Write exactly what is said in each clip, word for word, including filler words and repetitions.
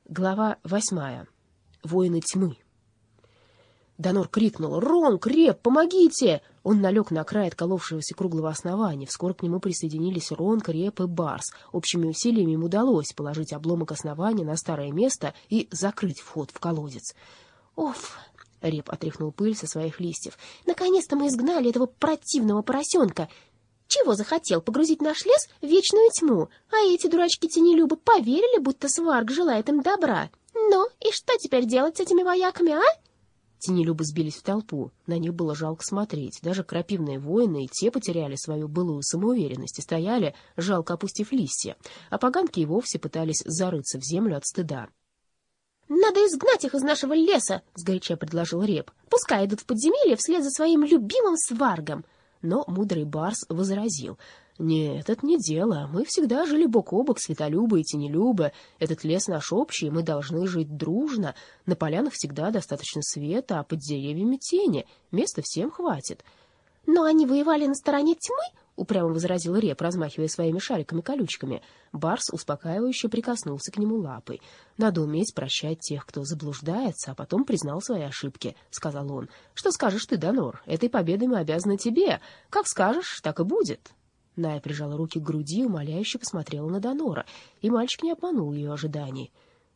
Глава восьмая. Воины тьмы. Донор крикнул: «Рон, Креп, помогите!» Он налег на край отколовшегося круглого основания. Вскоре к нему присоединились Рон, Креп и Барс. Общими усилиями им удалось положить обломок основания на старое место и закрыть вход в колодец. «Оф!» — Реп отряхнул пыль со своих листьев. «Наконец-то мы изгнали этого противного поросенка! Чего захотел? Погрузить наш лес в вечную тьму? А эти дурачки-тенелюбы поверили, будто Сварг желает им добра. Ну, и что теперь делать с этими вояками, а?» Тенелюбы сбились в толпу. На них было жалко смотреть. Даже крапивные воины и те потеряли свою былую самоуверенность и стояли, жалко опустив листья. А поганки и вовсе пытались зарыться в землю от стыда. «Надо изгнать их из нашего леса», — сгоряча предложил Реп. «Пускай идут в подземелье вслед за своим любимым Сваргом». Но мудрый Барс возразил: «Нет, это не дело. Мы всегда жили бок о бок, светолюбы и тенелюбы. Этот лес наш общий, мы должны жить дружно. На полянах всегда достаточно света, а под деревьями тени. Места всем хватит». «Но они воевали на стороне тьмы?» — упрямо возразил Реп, размахивая своими шариками-колючками. Барс успокаивающе прикоснулся к нему лапой. «Надо уметь прощать тех, кто заблуждается, а потом признал свои ошибки», — сказал он. «Что скажешь ты, Донор? Этой победой мы обязаны тебе. Как скажешь, так и будет». Ная прижала руки к груди и умоляюще посмотрела на Донора, и мальчик не обманул ее ожиданий.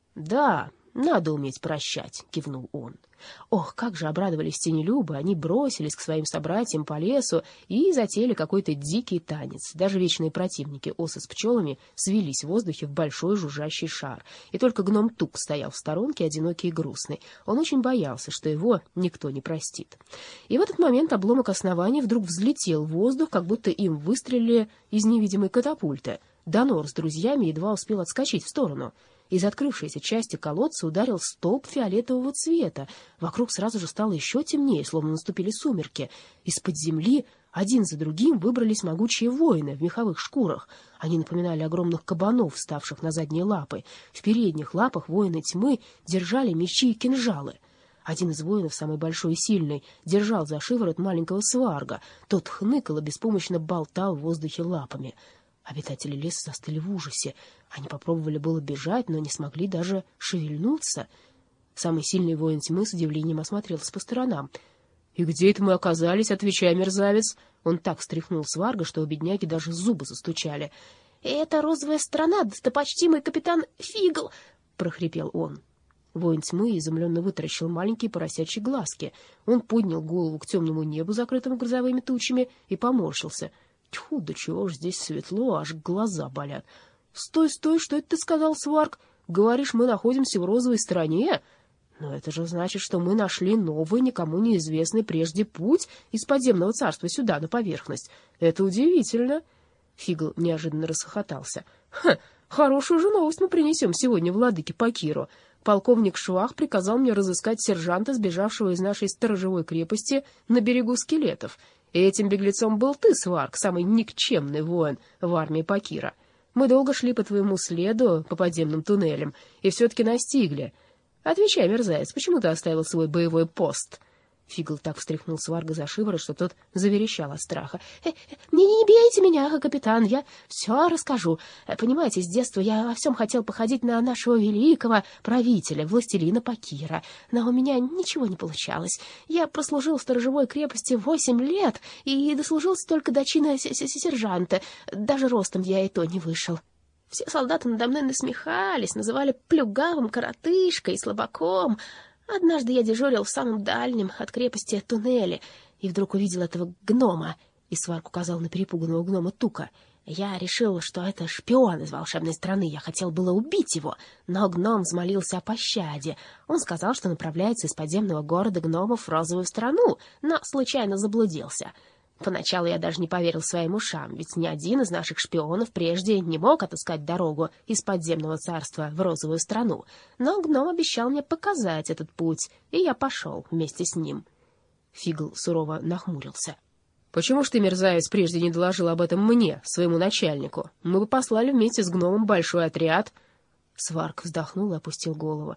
«Да, надо уметь прощать», — кивнул он. Ох, как же обрадовались тенелюбы! Они бросились к своим собратьям по лесу и затеяли какой-то дикий танец. Даже вечные противники, осы с пчелами, свились в воздухе в большой жужжащий шар. И только гном Тук стоял в сторонке, одинокий и грустный. Он очень боялся, что его никто не простит. И в этот момент обломок основания вдруг взлетел в воздух, как будто им выстрелили из невидимой катапульты. Донор с друзьями едва успел отскочить в сторону. Из открывшейся части колодца ударил столб фиолетового цвета. Вокруг сразу же стало еще темнее, словно наступили сумерки. Из-под земли один за другим выбрались могучие воины в меховых шкурах. Они напоминали огромных кабанов, вставших на задние лапы. В передних лапах воины тьмы держали мечи и кинжалы. Один из воинов, самый большой и сильный, держал за шиворот маленького Сварга. Тот хныкал и беспомощно болтал в воздухе лапами. Обитатели леса застыли в ужасе. Они попробовали было бежать, но не смогли даже шевельнуться. Самый сильный воин тьмы с удивлением осмотрелся по сторонам. «И где это мы оказались? Отвечай, мерзавец!» Он так встряхнул Сварга, что у бедняги даже зубы застучали. «Это розовая страна, достопочтимый капитан Фигл!» — прохрипел он. Воин тьмы изумленно вытаращил маленькие поросячьи глазки. Он поднял голову к темному небу, закрытому грозовыми тучами, и поморщился. Тьфу, да чего ж здесь светло, аж глаза болят. — Стой, стой, что это ты сказал, Сварг? Говоришь, мы находимся в розовой стране? Но это же значит, что мы нашли новый, никому неизвестный прежде путь из подземного царства сюда, на поверхность. Это удивительно. Фигл неожиданно расхохотался. — Ха, хорошую же новость мы принесем сегодня владыке Пакиру. Полковник Швах приказал мне разыскать сержанта, сбежавшего из нашей сторожевой крепости на берегу скелетов. И этим беглецом был ты, Сварг, самый никчемный воин в армии Пакира. Мы долго шли по твоему следу, по подземным туннелям, и все-таки настигли. Отвечай, мерзавец, почему ты оставил свой боевой пост?» Фигл так встряхнул Сварга за шиворот, что тот заверещал от страха. «Э, «Не, не бейте меня, капитан, я все расскажу. Понимаете, с детства я во всем хотел походить на нашего великого правителя, властелина Пакира, но у меня ничего не получалось. Я прослужил в сторожевой крепости восемь лет и дослужился только до чина сержанта. Даже ростом я и то не вышел. Все солдаты надо мной насмехались, называли плюгавым, коротышкой, слабаком. Однажды я дежурил в самом дальнем от крепости туннеле и вдруг увидел этого гнома, и Сварг указал на перепуганного гнома Тука. Я решил, что это шпион из волшебной страны. Я хотел было убить его, но гном взмолился о пощаде. Он сказал, что направляется из подземного города гномов в розовую страну, но случайно заблудился. Поначалу я даже не поверил своим ушам, ведь ни один из наших шпионов прежде не мог отыскать дорогу из подземного царства в розовую страну. Но гном обещал мне показать этот путь, и я пошел вместе с ним. Фигл сурово нахмурился. — Почему ж ты, мерзавец, прежде не доложил об этом мне, своему начальнику? Мы бы послали вместе с гномом большой отряд. Сварг вздохнул и опустил голову.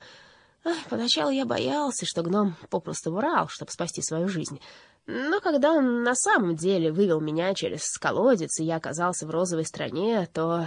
— Поначалу я боялся, что гном попросту врал, чтобы спасти свою жизнь. Но когда он на самом деле вывел меня через колодец, и я оказался в розовой стране, то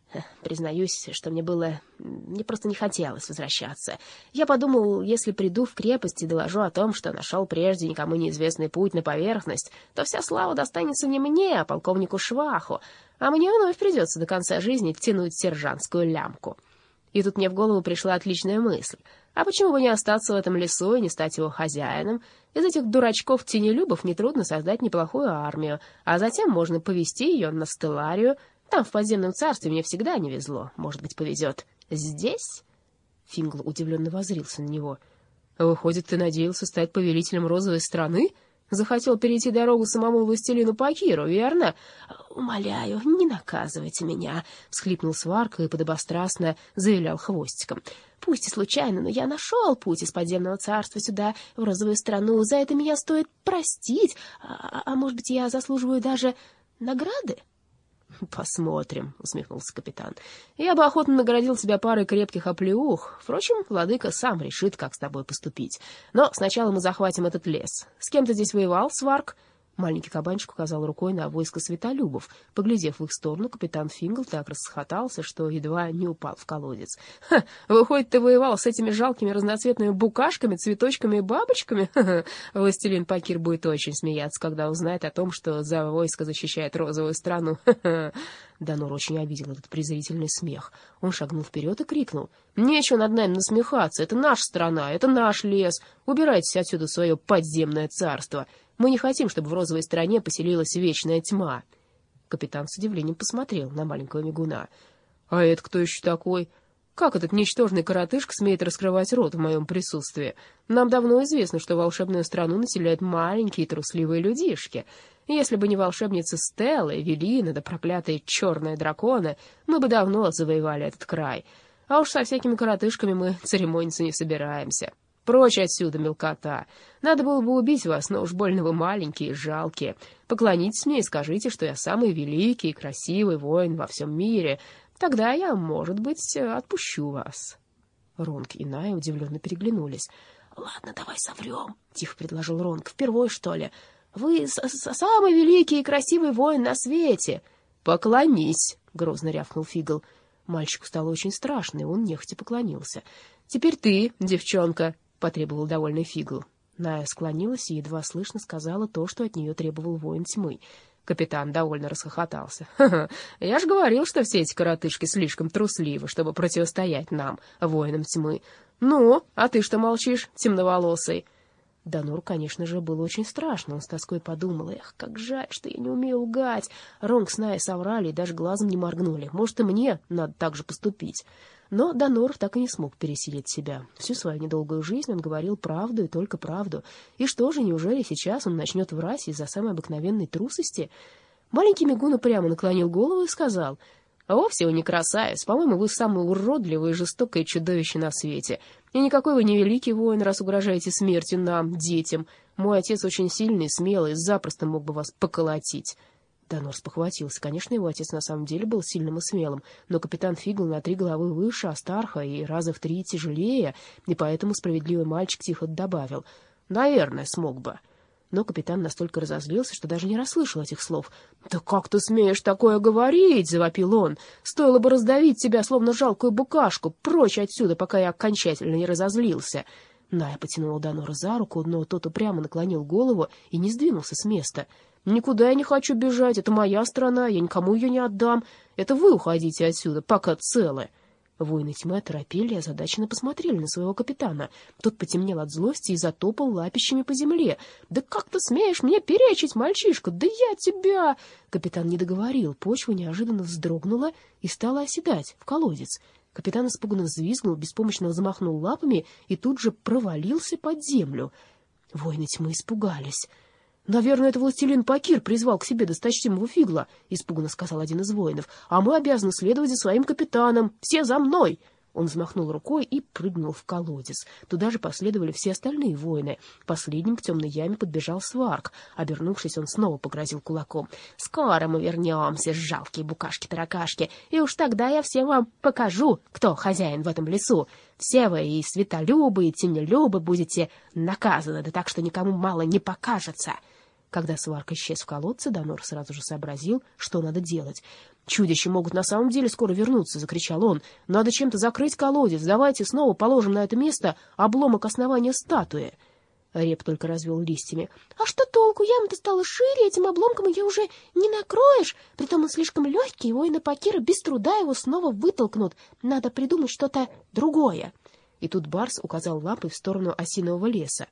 Признаюсь, что мне было... Мне просто не хотелось возвращаться. Я подумал, если приду в крепость и доложу о том, что нашел прежде никому неизвестный путь на поверхность, то вся слава достанется не мне, а полковнику Шваху, а мне вновь придется до конца жизни тянуть сержантскую лямку. И тут мне в голову пришла отличная мысль. А почему бы не остаться в этом лесу и не стать его хозяином? Из этих дурачков-тенелюбов нетрудно создать неплохую армию, а затем можно повести ее на Стелларию. Там, в подземном царстве, мне всегда не везло. Может быть, повезет. Здесь?» Фингл удивленно воззрился на него. «Выходит, ты надеялся стать повелителем розовой страны? Захотел перейти дорогу самому властелину Пакиру, верно?» «Умоляю, не наказывайте меня», — всхлипнул Сварк и подобострастно завилял хвостиком. «Пусть и случайно, но я нашел путь из подземного царства сюда, в розовую страну. За это меня стоит простить. А, а может быть, я заслуживаю даже награды?» «Посмотрим», — усмехнулся капитан. «Я бы охотно наградил тебя парой крепких оплеух. Впрочем, владыка сам решит, как с тобой поступить. Но сначала мы захватим этот лес. С кем ты здесь воевал, Сварк?» Маленький кабанчик указал рукой на войско светолюбов. Поглядев в их сторону, капитан Фингл так расхохотался, что едва не упал в колодец. «Ха! Выходит, ты воевал с этими жалкими разноцветными букашками, цветочками и бабочками? Ха-ха! Властелин Пакир будет очень смеяться, когда узнает о том, что за войско защищает розовую страну. Ха-ха!» Данор очень обидел этот презрительный смех. Он шагнул вперед и крикнул: «Нечего над нами насмехаться! Это наша страна, это наш лес! Убирайтесь отсюда в свое подземное царство! Мы не хотим, чтобы в розовой стране поселилась вечная тьма!» Капитан с удивлением посмотрел на маленького мигуна. «А это кто еще такой? Как этот ничтожный коротышка смеет раскрывать рот в моем присутствии? Нам давно известно, что волшебную страну населяют маленькие трусливые людишки. Если бы не волшебница Стелла, Эвелина да проклятые черные драконы, мы бы давно завоевали этот край. А уж со всякими коротышками мы церемониться не собираемся. Прочь отсюда, мелкота! Надо было бы убить вас, но уж больно вы маленькие и жалкие. Поклонитесь мне и скажите, что я самый великий и красивый воин во всем мире. Тогда я, может быть, отпущу вас». Ронг и Ная удивленно переглянулись. «Ладно, давай соврем», — тихо предложил Ронг. «Впервой, что ли? Вы с -с самый великий и красивый воин на свете». «Поклонись», — грозно рявкнул Фигл. Мальчику стало очень страшно, и он нехотя поклонился. «Теперь ты, девчонка», — потребовал довольный Фигл. Ная склонилась и едва слышно сказала то, что от нее требовал воин тьмы. Капитан довольно расхохотался. «Ха-ха, я ж говорил, что все эти коротышки слишком трусливы, чтобы противостоять нам, воинам тьмы. Ну, а ты что молчишь, темноволосый?» Данору, конечно же, было очень страшно. Он с тоской подумал: «Эх, как жаль, что я не умею лгать. Ронг с Най соврали и даже глазом не моргнули. Может, и мне надо так же поступить». Но Данор так и не смог пересилить себя. Всю свою недолгую жизнь он говорил правду и только правду. И что же, неужели сейчас он начнет врать из-за самой обыкновенной трусости? Маленький мигун прямо наклонил голову и сказал: «Вовсе вы не красавец. По-моему, вы самое уродливое и жестокое чудовище на свете. И никакой вы не великий воин, раз угрожаете смертью нам, детям. Мой отец очень сильный, смелый, запросто мог бы вас поколотить». Данор спохватился. Конечно, его отец на самом деле был сильным и смелым, но капитан Фигл на три головы выше Астарха и раза в три тяжелее, и поэтому справедливый мальчик тихо добавил: «Наверное, смог бы». Но капитан настолько разозлился, что даже не расслышал этих слов. «Да как ты смеешь такое говорить?» — завопил он. «Стоило бы раздавить тебя, словно жалкую букашку. Прочь отсюда, пока я окончательно не разозлился». Ная потянула Данора за руку, но тот упрямо наклонил голову и не сдвинулся с места. «Никуда я не хочу бежать, это моя страна, я никому ее не отдам. Это вы уходите отсюда, пока целы». Воины тьмы оторопели и озадаченно посмотрели на своего капитана. Тот потемнел от злости и затопал лапищами по земле. «Да как ты смеешь мне перечить, мальчишка? Да я тебя...» Капитан не договорил, почва неожиданно вздрогнула и стала оседать в колодец. Капитан испуганно взвизгнул, беспомощно замахнул лапами и тут же провалился под землю. Воины тьмы испугались. «Наверное, это властелин Пакир призвал к себе досточтимого Фигла», — испуганно сказал один из воинов. «А мы обязаны следовать за своим капитаном. Все за мной!» Он взмахнул рукой и прыгнул в колодец. Туда же последовали все остальные воины. Последним к темной яме подбежал Сварк. Обернувшись, он снова погрозил кулаком. «Скоро мы вернемся, жалкие букашки-таракашки, и уж тогда я всем вам покажу, кто хозяин в этом лесу. Все вы, и светолюбы, и тенелюбы, будете наказаны, да так, что никому мало не покажется». Когда Сварк исчез в колодце, Данор сразу же сообразил, что надо делать. «Чудища могут на самом деле скоро вернуться!» — закричал он. «Надо чем-то закрыть колодец. Давайте снова положим на это место обломок основания статуи». Реп только развел листьями. «А что толку? Яма-то стала шире, этим обломком ее уже не накроешь. Притом он слишком легкий, воины Пакира без труда его снова вытолкнут. Надо придумать что-то другое». И тут Барс указал лапой в сторону осинового леса.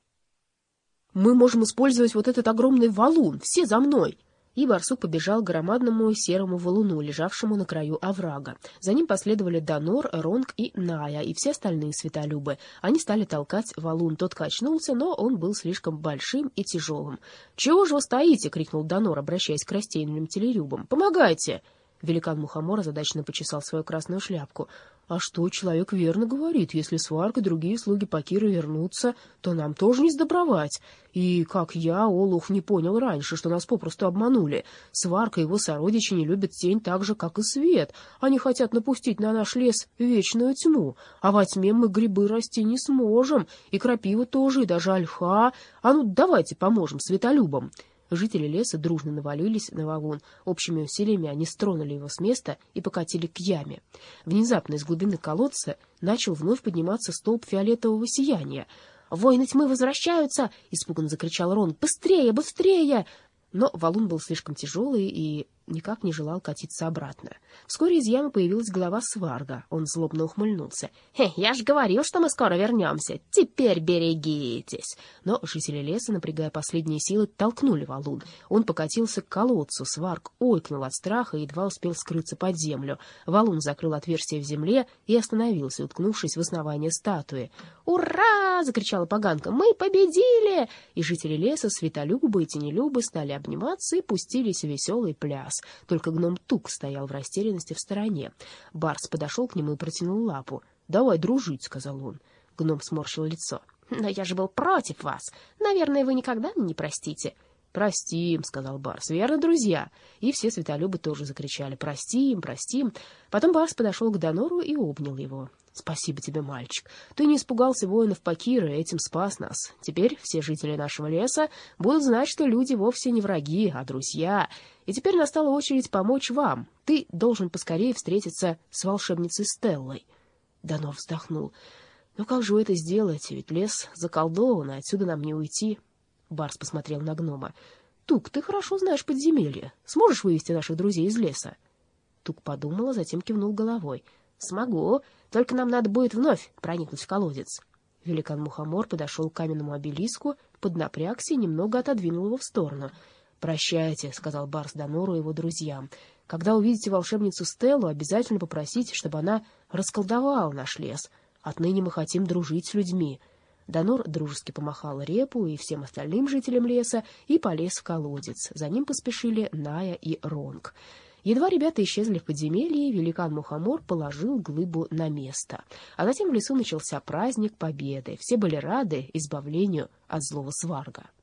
«Мы можем использовать вот этот огромный валун. Все за мной!» И барсук побежал к громадному серому валуну, лежавшему на краю оврага. За ним последовали Данор, Ронг и Ная, и все остальные светолюбы. Они стали толкать валун. Тот качнулся, но он был слишком большим и тяжелым. «Чего же вы стоите?» — крикнул Данор, обращаясь к растительным телерюбам. «Помогайте!» Великан Мухомор озадаченно почесал свою красную шляпку. «А что, человек верно говорит, если Сварг и другие слуги Пакира вернутся, то нам тоже не сдобровать. И, как я, Олух, не понял раньше, что нас попросту обманули. Сварг и его сородичи не любят тень так же, как и свет. Они хотят напустить на наш лес вечную тьму. А во тьме мы грибы расти не сможем, и крапива тоже, и даже ольха. А ну, давайте поможем светолюбам». Жители леса дружно навалились на валун. Общими усилиями они стронули его с места и покатили к яме. Внезапно из глубины колодца начал вновь подниматься столб фиолетового сияния. «Воины тьмы возвращаются!» — испуганно закричал Рон. «Быстрее, быстрее!» Но валун был слишком тяжелый и никак не желал катиться обратно. Вскоре из ямы появилась голова Сварга. Он злобно ухмыльнулся. «Хе, я ж говорил, что мы скоро вернемся. Теперь берегитесь!» Но жители леса, напрягая последние силы, толкнули валун. Он покатился к колодцу. Сварг ойкнул от страха и едва успел скрыться под землю. Валун закрыл отверстие в земле и остановился, уткнувшись в основание статуи. «Ура!» — закричала поганка. «Мы победили!» И жители леса, светолюбы и тенелюбы, стали обниматься и пустились в веселый пляс. Только гном Тук стоял в растерянности в стороне. Барс подошел к нему и протянул лапу. «Давай дружить», — сказал он. Гном сморщил лицо. «Но я же был против вас. Наверное, вы никогда не простите». «Простим», — сказал Барс. «Верно, друзья?» И все светолюбы тоже закричали «Простим, простим». Потом Барс подошел к Данору и обнял его. «Спасибо тебе, мальчик. Ты не испугался воинов Пакира, этим спас нас. Теперь все жители нашего леса будут знать, что люди вовсе не враги, а друзья. И теперь настала очередь помочь вам. Ты должен поскорее встретиться с волшебницей Стеллой». Данор вздохнул. «Ну как же вы это сделаете? Ведь лес заколдован, и отсюда нам не уйти». Барс посмотрел на гнома. «Тук, ты хорошо знаешь подземелье. Сможешь вывести наших друзей из леса?» Тук подумал, а затем кивнул головой. «Смогу, только нам надо будет вновь проникнуть в колодец». Великан Мухомор подошел к каменному обелиску, поднапрягся и немного отодвинул его в сторону. «Прощайте», — сказал Барс Данору и его друзьям. «Когда увидите волшебницу Стеллу, обязательно попросите, чтобы она расколдовала наш лес. Отныне мы хотим дружить с людьми». Данор дружески помахал Репу и всем остальным жителям леса и полез в колодец. За ним поспешили Ная и Ронг. Едва ребята исчезли в подземелье, великан Мухомор положил глыбу на место. А затем в лесу начался праздник Победы. Все были рады избавлению от злого Сварга.